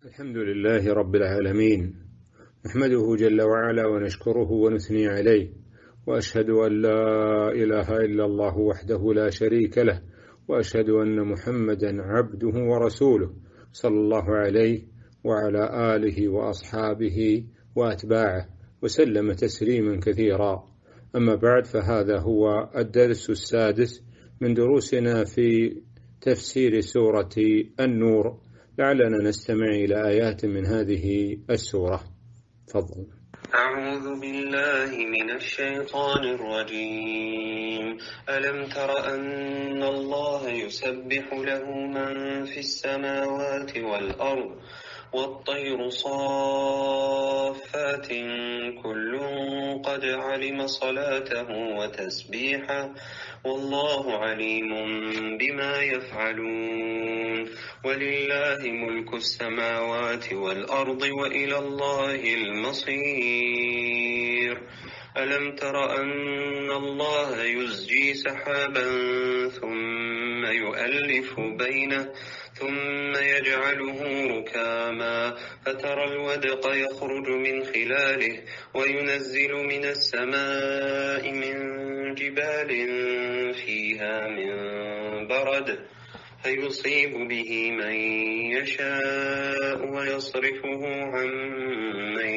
الحمد لله رب العالمين، نحمده جل وعلا ونشكره ونثني عليه، وأشهد أن لا إله إلا الله وحده لا شريك له، وأشهد أن محمدا عبده ورسوله صلى الله عليه وعلى آله وأصحابه وأتباعه وسلم تسليما كثيرا. أما بعد، فهذا هو الدرس السادس من دروسنا في تفسير سورة النور، لعلنا نستمع إلى آيات من هذه السورة. تفضل. أعوذ بالله من الشيطان الرجيم. ألم تر أن الله يسبح له من في السماوات والأرض والطير صافات كل قد علم صلاته وتسبيحه والله عليم بما يفعلون. ولله ملك السماوات والأرض وإلى الله المصير. ألم تر أن الله يزجي سحابا ثم يؤلف بينه ثم يجعله ركاما فترى الودق يخرج من خلاله وينزل من السماء من جبال فيها من برد فيصيب به من يشاء ويصرفه عن من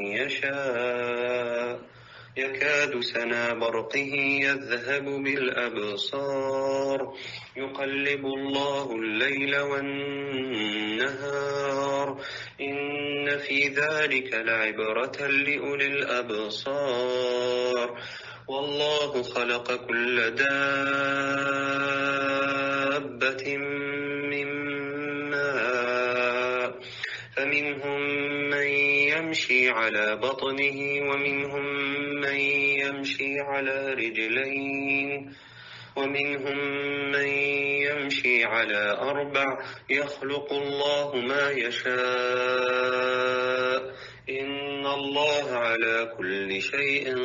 يشاء يكاد سنا برقه يذهب بالأبصار يقلب الله الليل والنهار إن في ذلك لعبرة لأولي الأبصار. والله خلق كل دابة من ماء فمنهم من يمشي على بطنه ومنهم من يمشي على رجلين ومنهم من يمشي على أربع يخلق الله ما يشاء إن الله على كل شيء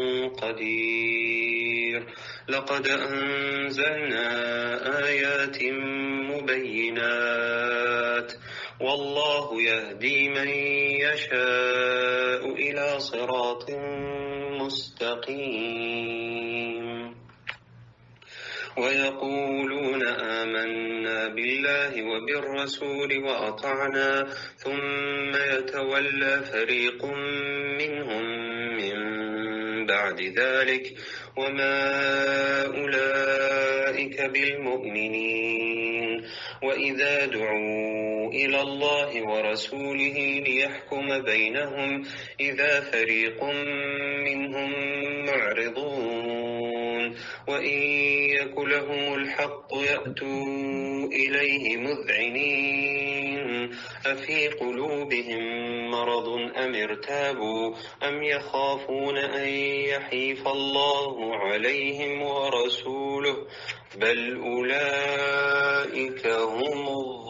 قدير. لقد أنزلنا آيات مبينات والله يهدي من يشاء إلى صراط مستقيم. ويقولون آمنا بالله وبالرسول وأطعنا ثم يتولى فريق منهم من بعد ذلك وما أولئك بالمؤمنين. وإذا دعوا إلى الله ورسوله ليحكم بينهم إذا فريق منهم معرضون وإن يك لهم الحق يأتوا إليه مذعنين أفي قلوبهم مرض أم ارتابوا أم يخافون أن يحيف الله عليهم ورسوله بل أولئك هم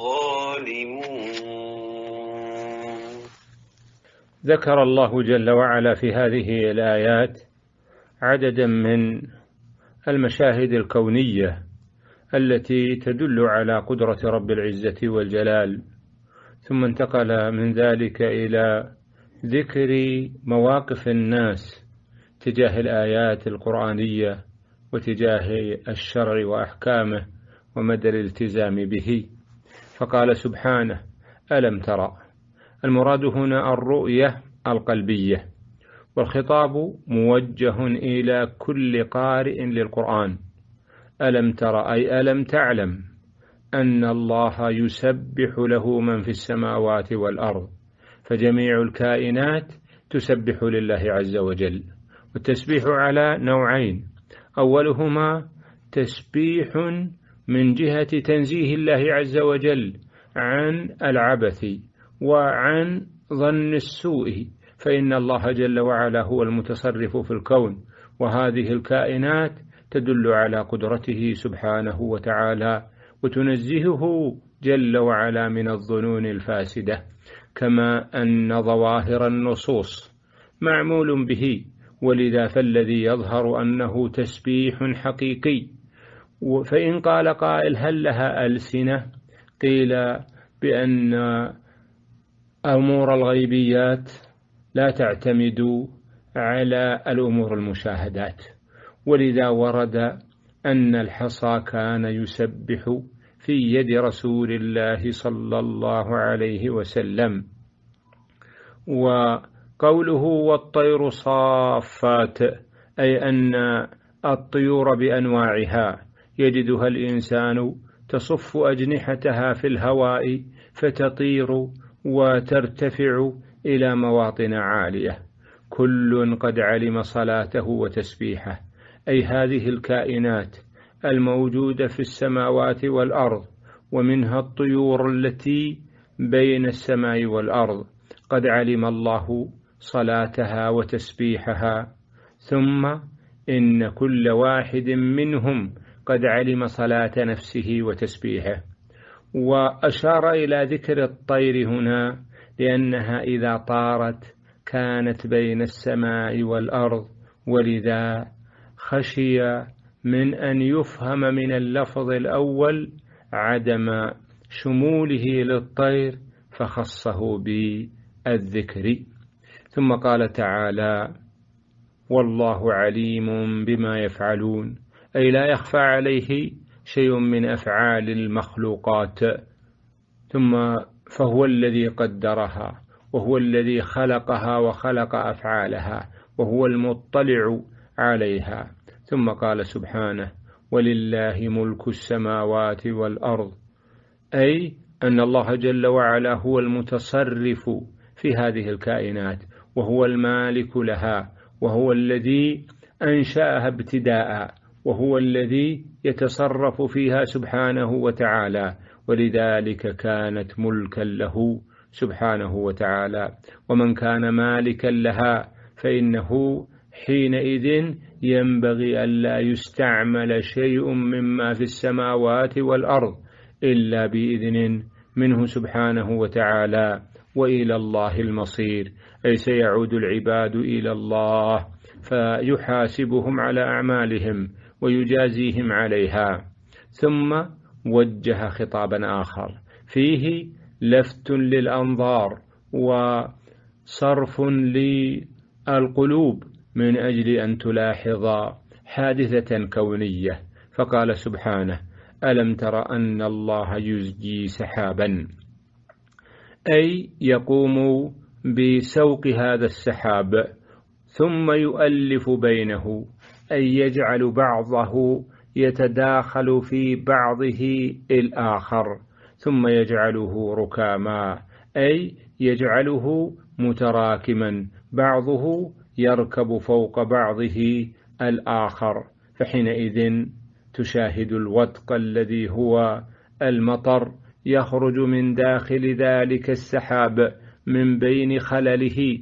الظالمون. ذكر الله جل وعلا في هذه الآيات عددا من المشاهد الكونية التي تدل على قدرة رب العزة والجلال، ثم انتقل من ذلك إلى ذكر مواقف الناس تجاه الآيات القرآنية وتجاه الشرع وأحكامه ومدى الالتزام به. فقال سبحانه: ألم ترى. المراد هنا الرؤية القلبية، والخطاب موجه إلى كل قارئ للقرآن. ألم ترى أي ألم تعلم أن الله يسبح له من في السماوات والأرض، فجميع الكائنات تسبح لله عز وجل. والتسبيح على نوعين: أولهما تسبيح من جهة تنزيه الله عز وجل عن العبث وعن ظن السوء، فإن الله جل وعلا هو المتصرف في الكون، وهذه الكائنات تدل على قدرته سبحانه وتعالى وتنزهه جل وعلا من الظنون الفاسدة، كما أن ظواهر النصوص معمول به، ولذا فالذي يظهر أنه تسبيح حقيقي. فإن قال قائل: هل لها ألسنة؟ قيل بأن أمور الغيبيات لا تعتمد على الأمور المشاهدات، ولذا ورد أن الحصى كان يسبح في يد رسول الله صلى الله عليه وسلم. وقوله والطير صافات أي أن الطيور بأنواعها يجدها الإنسان تصف أجنحتها في الهواء فتطير وترتفع إلى مواطن عالية، كل قد علم صلاته وتسبيحه، أي هذه الكائنات الموجودة في السماوات والأرض ومنها الطيور التي بين السماء والأرض قد علم الله صلاتها وتسبيحها، ثم إن كل واحد منهم قد علم صلاة نفسه وتسبيحه. وأشار إلى ذكر الطير هنا لأنها إذا طارت كانت بين السماء والأرض، ولذا خشي من أن يفهم من اللفظ الأول عدم شموله للطير فخصه بالذكر. ثم قال تعالى والله عليم بما يفعلون، أي لا يخفى عليه شيء من أفعال المخلوقات، ثم فهو الذي قدرها وهو الذي خلقها وخلق أفعالها وهو المطلع عليها. ثم قال سبحانه ولله ملك السماوات والأرض، أي أن الله جل وعلا هو المتصرف في هذه الكائنات وهو المالك لها وهو الذي أنشأها ابتداء وهو الذي يتصرف فيها سبحانه وتعالى، ولذلك كانت ملكا له سبحانه وتعالى. ومن كان مالكا لها فإنه حينئذ ينبغي ألا يستعمل شيء مما في السماوات والأرض إلا بإذن منه سبحانه وتعالى، وإلى الله المصير، أي سيعود العباد إلى الله فيحاسبهم على أعمالهم ويجازيهم عليها. ثم وجه خطابا آخر فيه لفت للأنظار وصرف للقلوب من أجل أن تلاحظ حادثة كونية، فقال سبحانه ألم تر أن الله يزجي سحابا، أي يقوم بسوق هذا السحاب ثم يؤلف بينه، أي يجعل بعضه يتداخل في بعضه الآخر ثم يجعله ركاما، أي يجعله متراكما بعضه يركب فوق بعضه الآخر، فحينئذ تشاهد الودق الذي هو المطر يخرج من داخل ذلك السحاب من بين خلله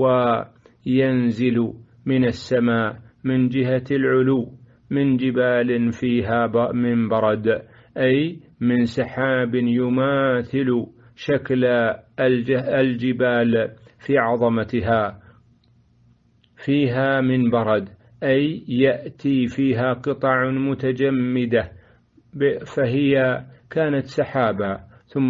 وينزل من السماء من جهة العلو من جبال فيها من برد، أي من سحاب يماثل شكل الجبال في عظمتها فيها من برد، أي يأتي فيها قطع متجمدة، فهي كانت سحابا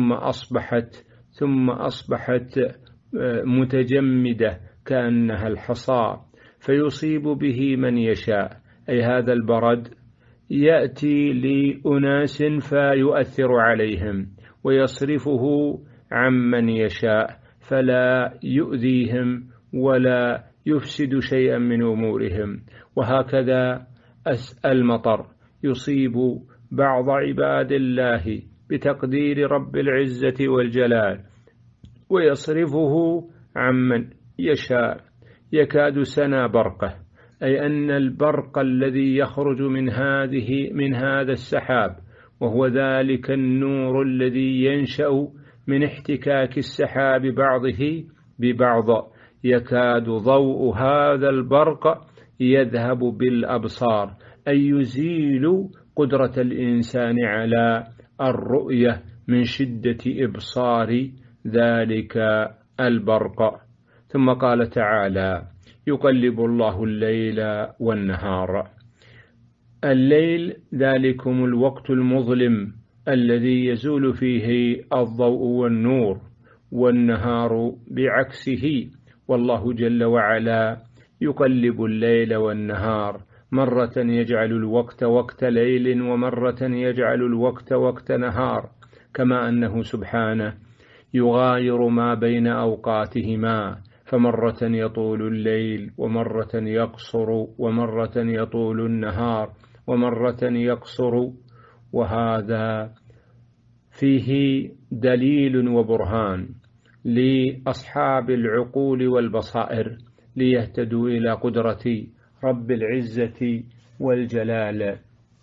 ثم أصبحت متجمدة كأنها الحصى، فيصيب به من يشاء، أي هذا البرد يأتي لأناس فيؤثر عليهم ويصرفه عمن يشاء فلا يؤذيهم ولا يفسد شيئا من أمورهم. وهكذا المطر يصيب بعض عباد الله بتقدير رب العزة والجلال ويصرفه عمن يشاء، يكاد سنا برقه، أي أن البرق الذي يخرج من هذا السحاب وهو ذلك النور الذي ينشأ من احتكاك السحاب بعضه ببعض، يكاد ضوء هذا البرق يذهب بالأبصار، أي يزيل قدرة الإنسان على الرؤية من شدة إبصار ذلك البرق. ثم قال تعالى يقلب الله الليل والنهار، الليل ذلكم الوقت المظلم الذي يزول فيه الضوء والنور، والنهار بعكسه. والله جل وعلا يقلب الليل والنهار، مرة يجعل الوقت وقت ليل ومرة يجعل الوقت وقت نهار، كما أنه سبحانه يغاير ما بين أوقاتهما، فمرة يطول الليل ومرة يقصر ومرة يطول النهار ومرة يقصر. وهذا فيه دليل وبرهان لأصحاب العقول والبصائر ليهتدوا إلى قدرة رب العزة والجلال.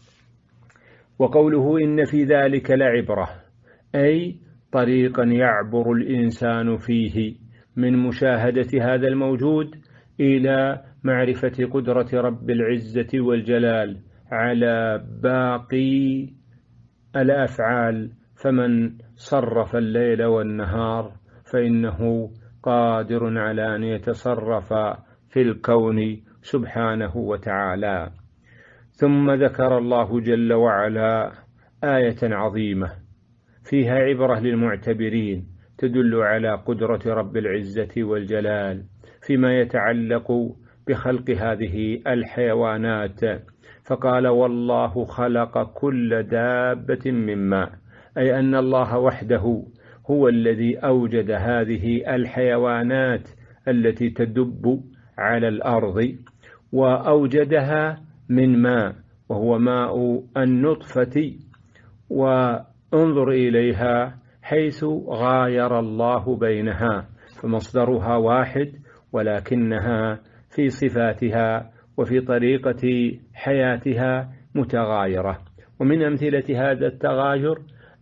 وقوله إن في ذلك لعبرة، أي طريقا يعبر الإنسان فيه من مشاهدة هذا الموجود إلى معرفة قدرة رب العزة والجلال على باقي الأفعال. فمن صرف الليل والنهار فإنه قادر على أن يتصرف في الكون سبحانه وتعالى. ثم ذكر الله جل وعلا آية عظيمة فيها عبرة للمعتبرين تدل على قدرة رب العزة والجلال فيما يتعلق بخلق هذه الحيوانات، فقال والله خلق كل دابة من ماء، أي أن الله وحده هو الذي أوجد هذه الحيوانات التي تدب على الأرض، وأوجدها من ماء وهو ماء النطفة. وانظر إليها حيث غاير الله بينها، فمصدرها واحد ولكنها في صفاتها وفي طريقة حياتها متغايرة. ومن أمثلة هذا التغاير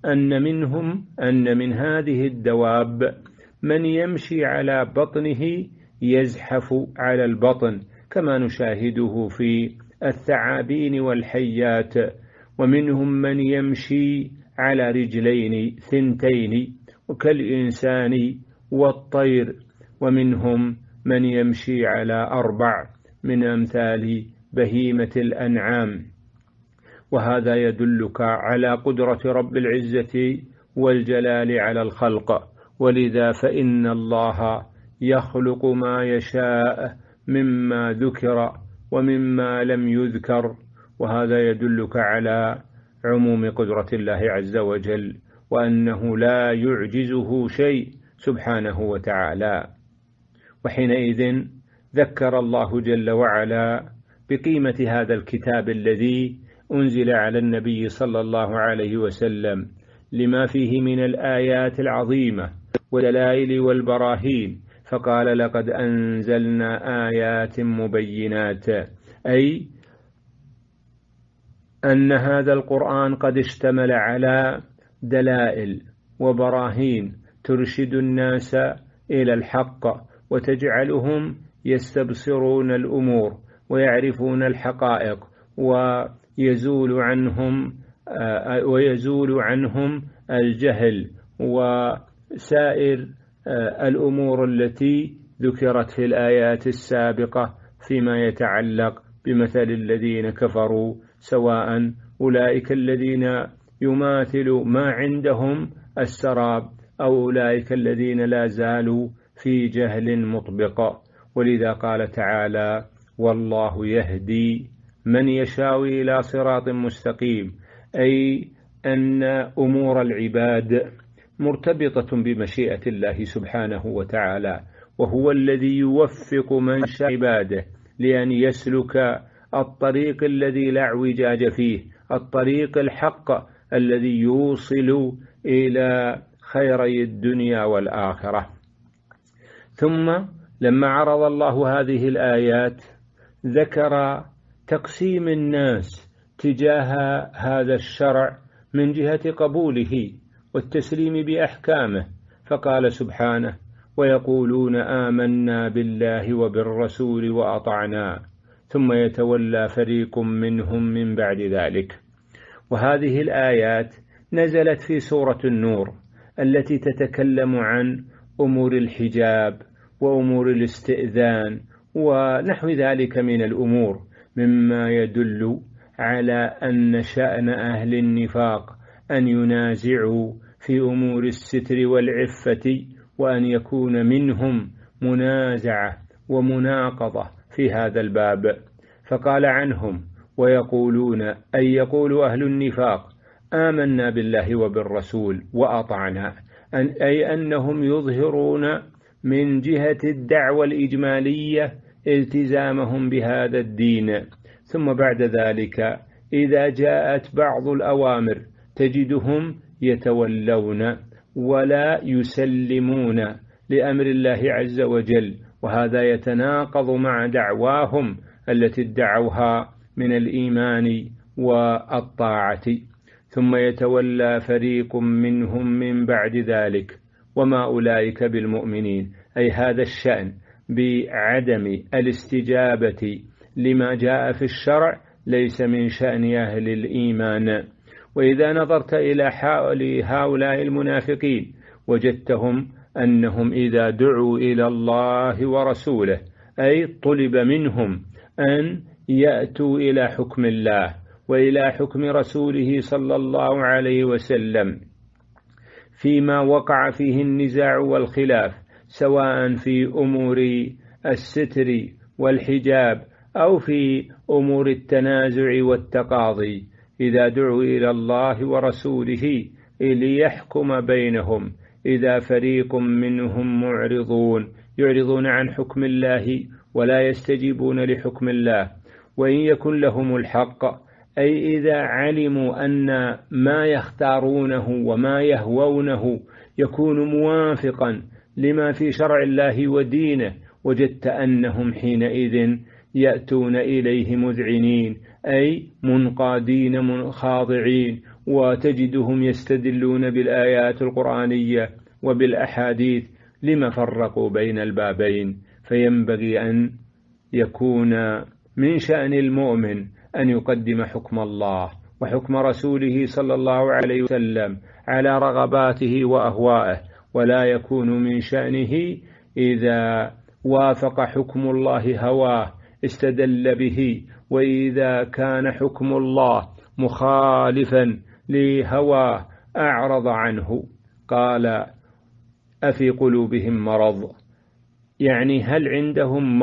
أن من هذه الدواب من يمشي على بطنه يزحف على البطن كما نشاهده في الثعابين والحيات، ومنهم من يمشي على رجلين ثنتين كالإنسان والطير، ومنهم من يمشي على 4 من أمثال بهيمة الأنعام. وهذا يدلك على قدرة رب العزة والجلال على الخلق. ولذا فإن الله يخلق ما يشاء مما ذكر ومما لم يذكر، وهذا يدلك على عموم قدرة الله عز وجل وأنه لا يعجزه شيء سبحانه وتعالى. وحينئذ ذكر الله جل وعلا بقيمة هذا الكتاب الذي أنزل على النبي صلى الله عليه وسلم لما فيه من الآيات العظيمة والدلائل والبراهين، فقال لقد أنزلنا آيات مبينات، أي أن هذا القرآن قد اشتمل على دلائل وبراهين ترشد الناس إلى الحق وتجعلهم يستبصرون الأمور ويعرفون الحقائق ويزول عنهم الجهل وسائر الأمور التي ذكرت في الآيات السابقة فيما يتعلق بمثل الذين كفروا، سواء أولئك الذين يماثل ما عندهم السراب أو أولئك الذين لا زالوا في جهل مطبق. ولذا قال تعالى والله يهدي من يشاء إلى صراط مستقيم، أي أن أمور العباد مرتبطة بمشيئة الله سبحانه وتعالى، وهو الذي يوفق من شاء عباده لأن يسلك الطريق الذي لا اعوجاج فيه، الطريق الحق الذي يوصل إلى خيري الدنيا والآخرة. ثم لما عرض الله هذه الآيات ذكر تقسيم الناس تجاه هذا الشرع من جهة قبوله والتسليم بأحكامه، فقال سبحانه ويقولون آمنا بالله وبالرسول وأطعنا ثم يتولى فريق منهم من بعد ذلك. وهذه الآيات نزلت في سورة النور التي تتكلم عن أمور الحجاب وأمور الاستئذان ونحو ذلك من الأمور، مما يدل على أن شأن أهل النفاق أن ينازعوا في أمور الستر والعفة وأن يكون منهم منازعة ومناقضة في هذا الباب. فقال عنهم ويقولون، أي يقول أهل النفاق: آمنا بالله وبالرسول وأطعنا، أي أنهم يظهرون من جهة الدعوة الإجمالية التزامهم بهذا الدين، ثم بعد ذلك إذا جاءت بعض الأوامر تجدهم يتولون ولا يسلمون لأمر الله عز وجل، وهذا يتناقض مع دعواهم التي ادعوها من الإيمان والطاعة. ثم يتولى فريق منهم من بعد ذلك وما أولئك بالمؤمنين، أي هذا الشأن بعدم الاستجابة لما جاء في الشرع ليس من شأن أهل الإيمان. وإذا نظرت إلى هؤلاء المنافقين وجدتهم أنهم إذا دعوا إلى الله ورسوله، أي طلب منهم أن يأتوا إلى حكم الله وإلى حكم رسوله صلى الله عليه وسلم فيما وقع فيه النزاع والخلاف، سواء في أمور الستر والحجاب أو في أمور التنازع والتقاضي، إذا دعوا إلى الله ورسوله ليحكم بينهم، إذا فريق منهم يعرضون عن حكم الله ولا يستجيبون لحكم الله، وإن يكن لهم الحق، أي إذا علموا أن ما يختارونه وما يهوونه يكون موافقا لما في شرع الله ودينه، وجدت أنهم حينئذ يأتون إليه مذعنين، أي منقادين خاضعين، وتجدهم يستدلون بالآيات القرآنية وبالأحاديث لما فرقوا بين البابين. فينبغي أن يكون من شأن المؤمن أن يقدم حكم الله وحكم رسوله صلى الله عليه وسلم على رغباته وأهوائه، ولا يكون من شأنه إذا وافق حكم الله هواه استدل به، وإذا كان حكم الله مخالفا لهواه أعرض عنه. قال: أفي قلوبهم مرض، يعني هل عندهم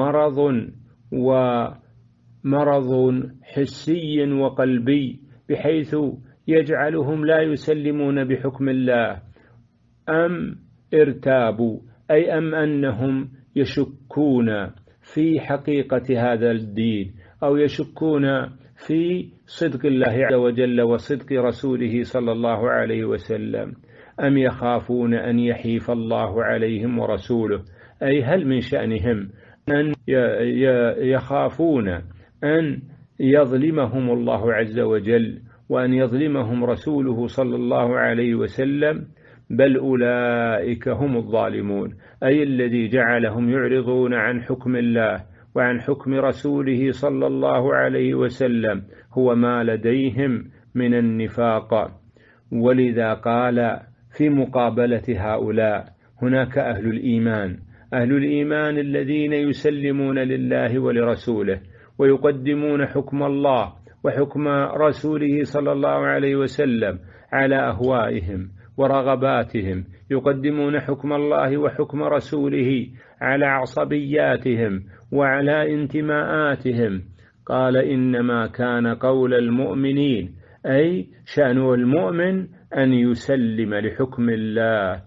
مرض حسي وقلبي بحيث يجعلهم لا يسلمون بحكم الله، أم ارتابوا، أي أم أنهم يشكون في حقيقة هذا الدين، أو يشكون في صدق الله عز وجل وصدق رسوله صلى الله عليه وسلم، أم يخافون أن يحيف الله عليهم ورسوله، أي هل من شأنهم أن يخافون أن يظلمهم الله عز وجل وأن يظلمهم رسوله صلى الله عليه وسلم؟ بل أولئك هم الظالمون، أي الذي جعلهم يعرضون عن حكم الله وعن حكم رسوله صلى الله عليه وسلم هو ما لديهم من النفاق. ولذا قال في مقابلة هؤلاء هناك أهل الإيمان الذين يسلمون لله ولرسوله ويقدمون حكم الله وحكم رسوله صلى الله عليه وسلم على أهوائهم ورغباتهم، يقدمون حكم الله وحكم رسوله على عصبياتهم وعلى انتماءاتهم. قال: إنما كان قول المؤمنين، أي شأن المؤمن أن يسلم لحكم الله.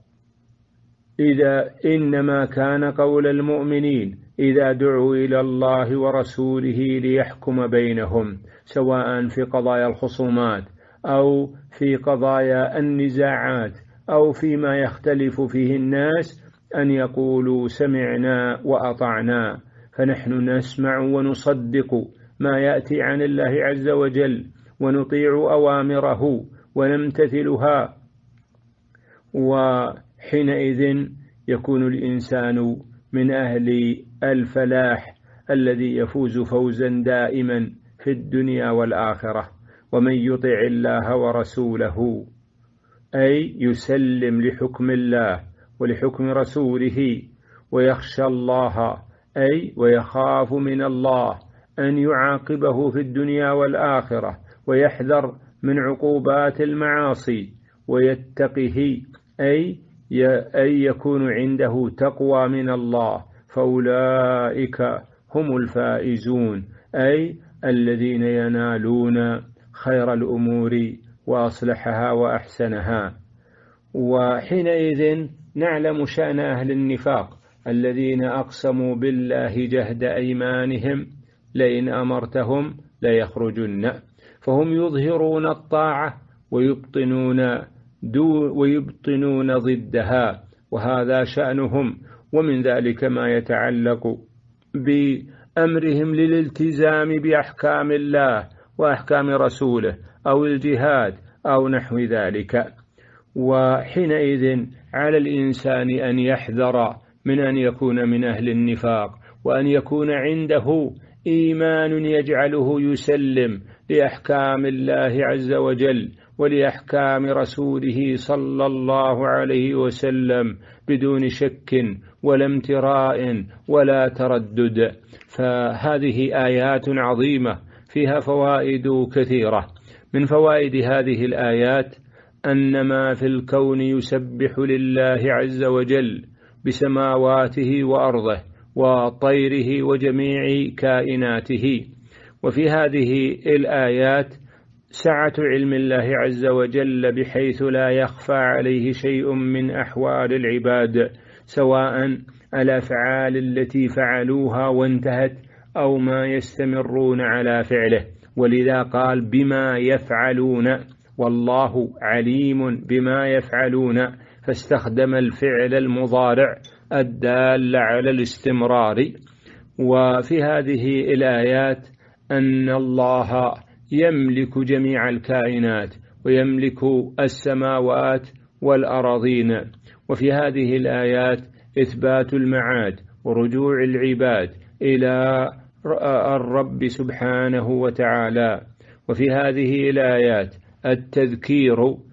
إنما كان قول المؤمنين إذا دعوا إلى الله ورسوله ليحكم بينهم، سواء في قضايا الخصومات أو في قضايا النزاعات أو فيما يختلف فيه الناس، أن يقولوا سمعنا وأطعنا، فنحن نسمع ونصدق ما يأتي عن الله عز وجل ونطيع أوامره ونمتثلها. وحينئذ يكون الإنسان من أهل الفلاح الذي يفوز فوزا دائما في الدنيا والآخرة. ومن يطع الله ورسوله، أي يسلم لحكم الله ولحكم رسوله، ويخشى الله، أي ويخاف من الله أن يعاقبه في الدنيا والآخرة، ويحذر من عقوبات المعاصي، ويتقه، أي أي يكون عنده تقوى من الله، فأولئك هم الفائزون، أي الذين ينالون خير الأمور وأصلحها وأحسنها. وحينئذ نعلم شأن أهل النفاق الذين أقسموا بالله جهد أيمانهم لئن أمرتهم ليخرجن، فهم يظهرون الطاعة ويبطنون ضدها، وهذا شأنهم. ومن ذلك ما يتعلق بأمرهم للالتزام بأحكام الله وأحكام رسوله أو الجهاد أو نحو ذلك. وحينئذ على الإنسان أن يحذر من أن يكون من أهل النفاق، وأن يكون عنده إيمان يجعله يسلم لأحكام الله عز وجل ولأحكام رسوله صلى الله عليه وسلم بدون شك ولا امتراء ولا تردد. فهذه آيات عظيمة فيها فوائد كثيرة. من فوائد هذه الآيات أن ما في الكون يسبح لله عز وجل بسماواته وأرضه وطيره وجميع كائناته. وفي هذه الآيات سعة علم الله عز وجل بحيث لا يخفى عليه شيء من أحوال العباد، سواء الأفعال التي فعلوها وانتهت أو ما يستمرون على فعله. ولذا قال بما يفعلون، والله عليم بما يفعلون، فاستخدم الفعل المضارع الدال على الاستمرار. وفي هذه الآيات أن الله يملك جميع الكائنات ويملك السماوات والأراضين. وفي هذه الآيات إثبات المعاد ورجوع العباد إلى الرب سبحانه وتعالى. وفي هذه الآيات التذكير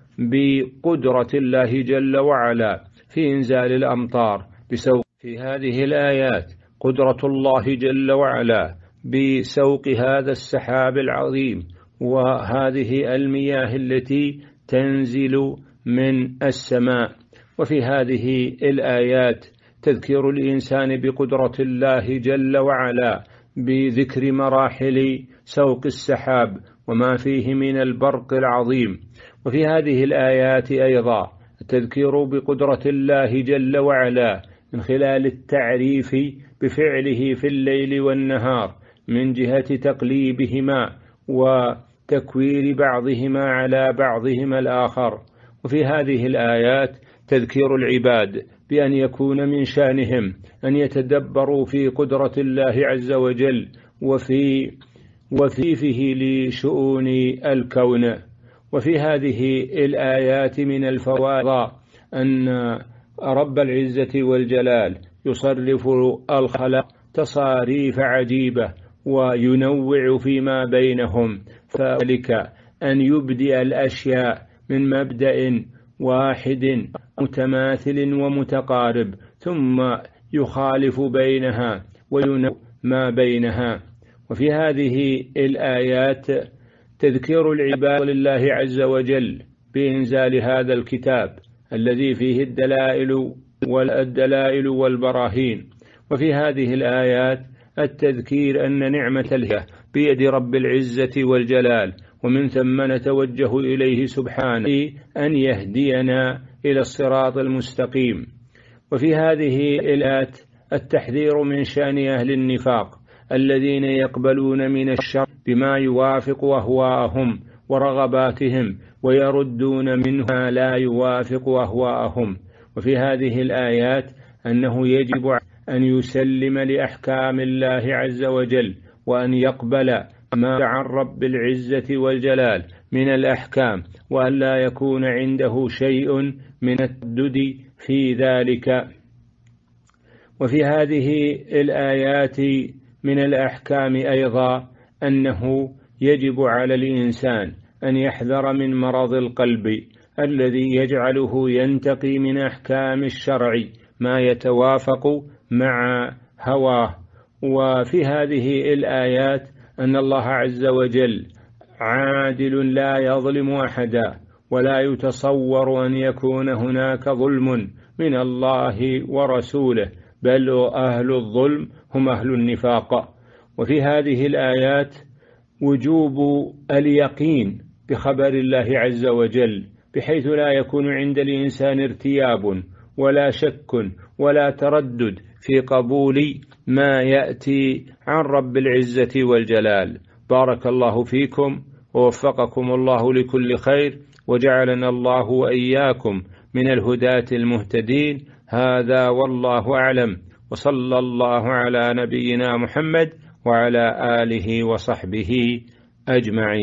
بقدرة الله جل وعلا في إنزال الأمطار في هذه الآيات قدرة الله جل وعلا بسوق هذا السحاب العظيم وهذه المياه التي تنزل من السماء. وفي هذه الآيات تذكير الإنسان بقدرة الله جل وعلا بذكر مراحل سوق السحاب وما فيه من البرق العظيم. وفي هذه الآيات أيضا التذكير بقدرة الله جل وعلا من خلال التعريف بفعله في الليل والنهار من جهة تقليبهما وتكوير بعضهما على بعضهما الآخر. وفي هذه الآيات تذكير العباد بأن يكون من شأنهم أن يتدبروا في قدرة الله عز وجل وفيه لشؤون الكون. وفي هذه الآيات من الفوائد أن رب العزة والجلال يصرف الخلق تصاريف عجيبة وينوع فيما بينهم، فذلك أن يبدأ الأشياء من مبدأ واحد متماثل ومتقارب ثم يخالف بينها وينوع ما بينها. وفي هذه الآيات تذكير العباد لله عز وجل بإنزال هذا الكتاب الذي فيه الدلائل والبراهين. وفي هذه الآيات التذكير أن نعمة الله بيد رب العزة والجلال، ومن ثم نتوجه إليه سبحانه أن يهدينا إلى الصراط المستقيم. وفي هذه الآيات التحذير من شأن أهل النفاق الذين يقبلون من الشر بما يوافق أهواءهم ورغباتهم ويردون منه ما لا يوافق أهواءهم. وفي هذه الآيات أنه يجب أن يسلم لأحكام الله عز وجل وأن يقبل ما عن رب العزة والجلال من الأحكام، وأن لا يكون عنده شيء من التردد في ذلك. وفي هذه الآيات من الأحكام أيضا أنه يجب على الإنسان أن يحذر من مرض القلب الذي يجعله ينتقي من أحكام الشرع ما يتوافق مع هواه. وفي هذه الآيات أن الله عز وجل عادل لا يظلم أحدا، ولا يتصور أن يكون هناك ظلم من الله ورسوله، بل أهل الظلم هم أهل النفاق. وفي هذه الآيات وجوب اليقين بخبر الله عز وجل، بحيث لا يكون عند الإنسان ارتياب ولا شك ولا تردد في قبول ما يأتي عن رب العزة والجلال. بارك الله فيكم ووفقكم الله لكل خير، وجعلنا الله وإياكم من الهداة المهتدين. هذا والله أعلم، وصلى الله على نبينا محمد وعلى آله وصحبه أجمعين.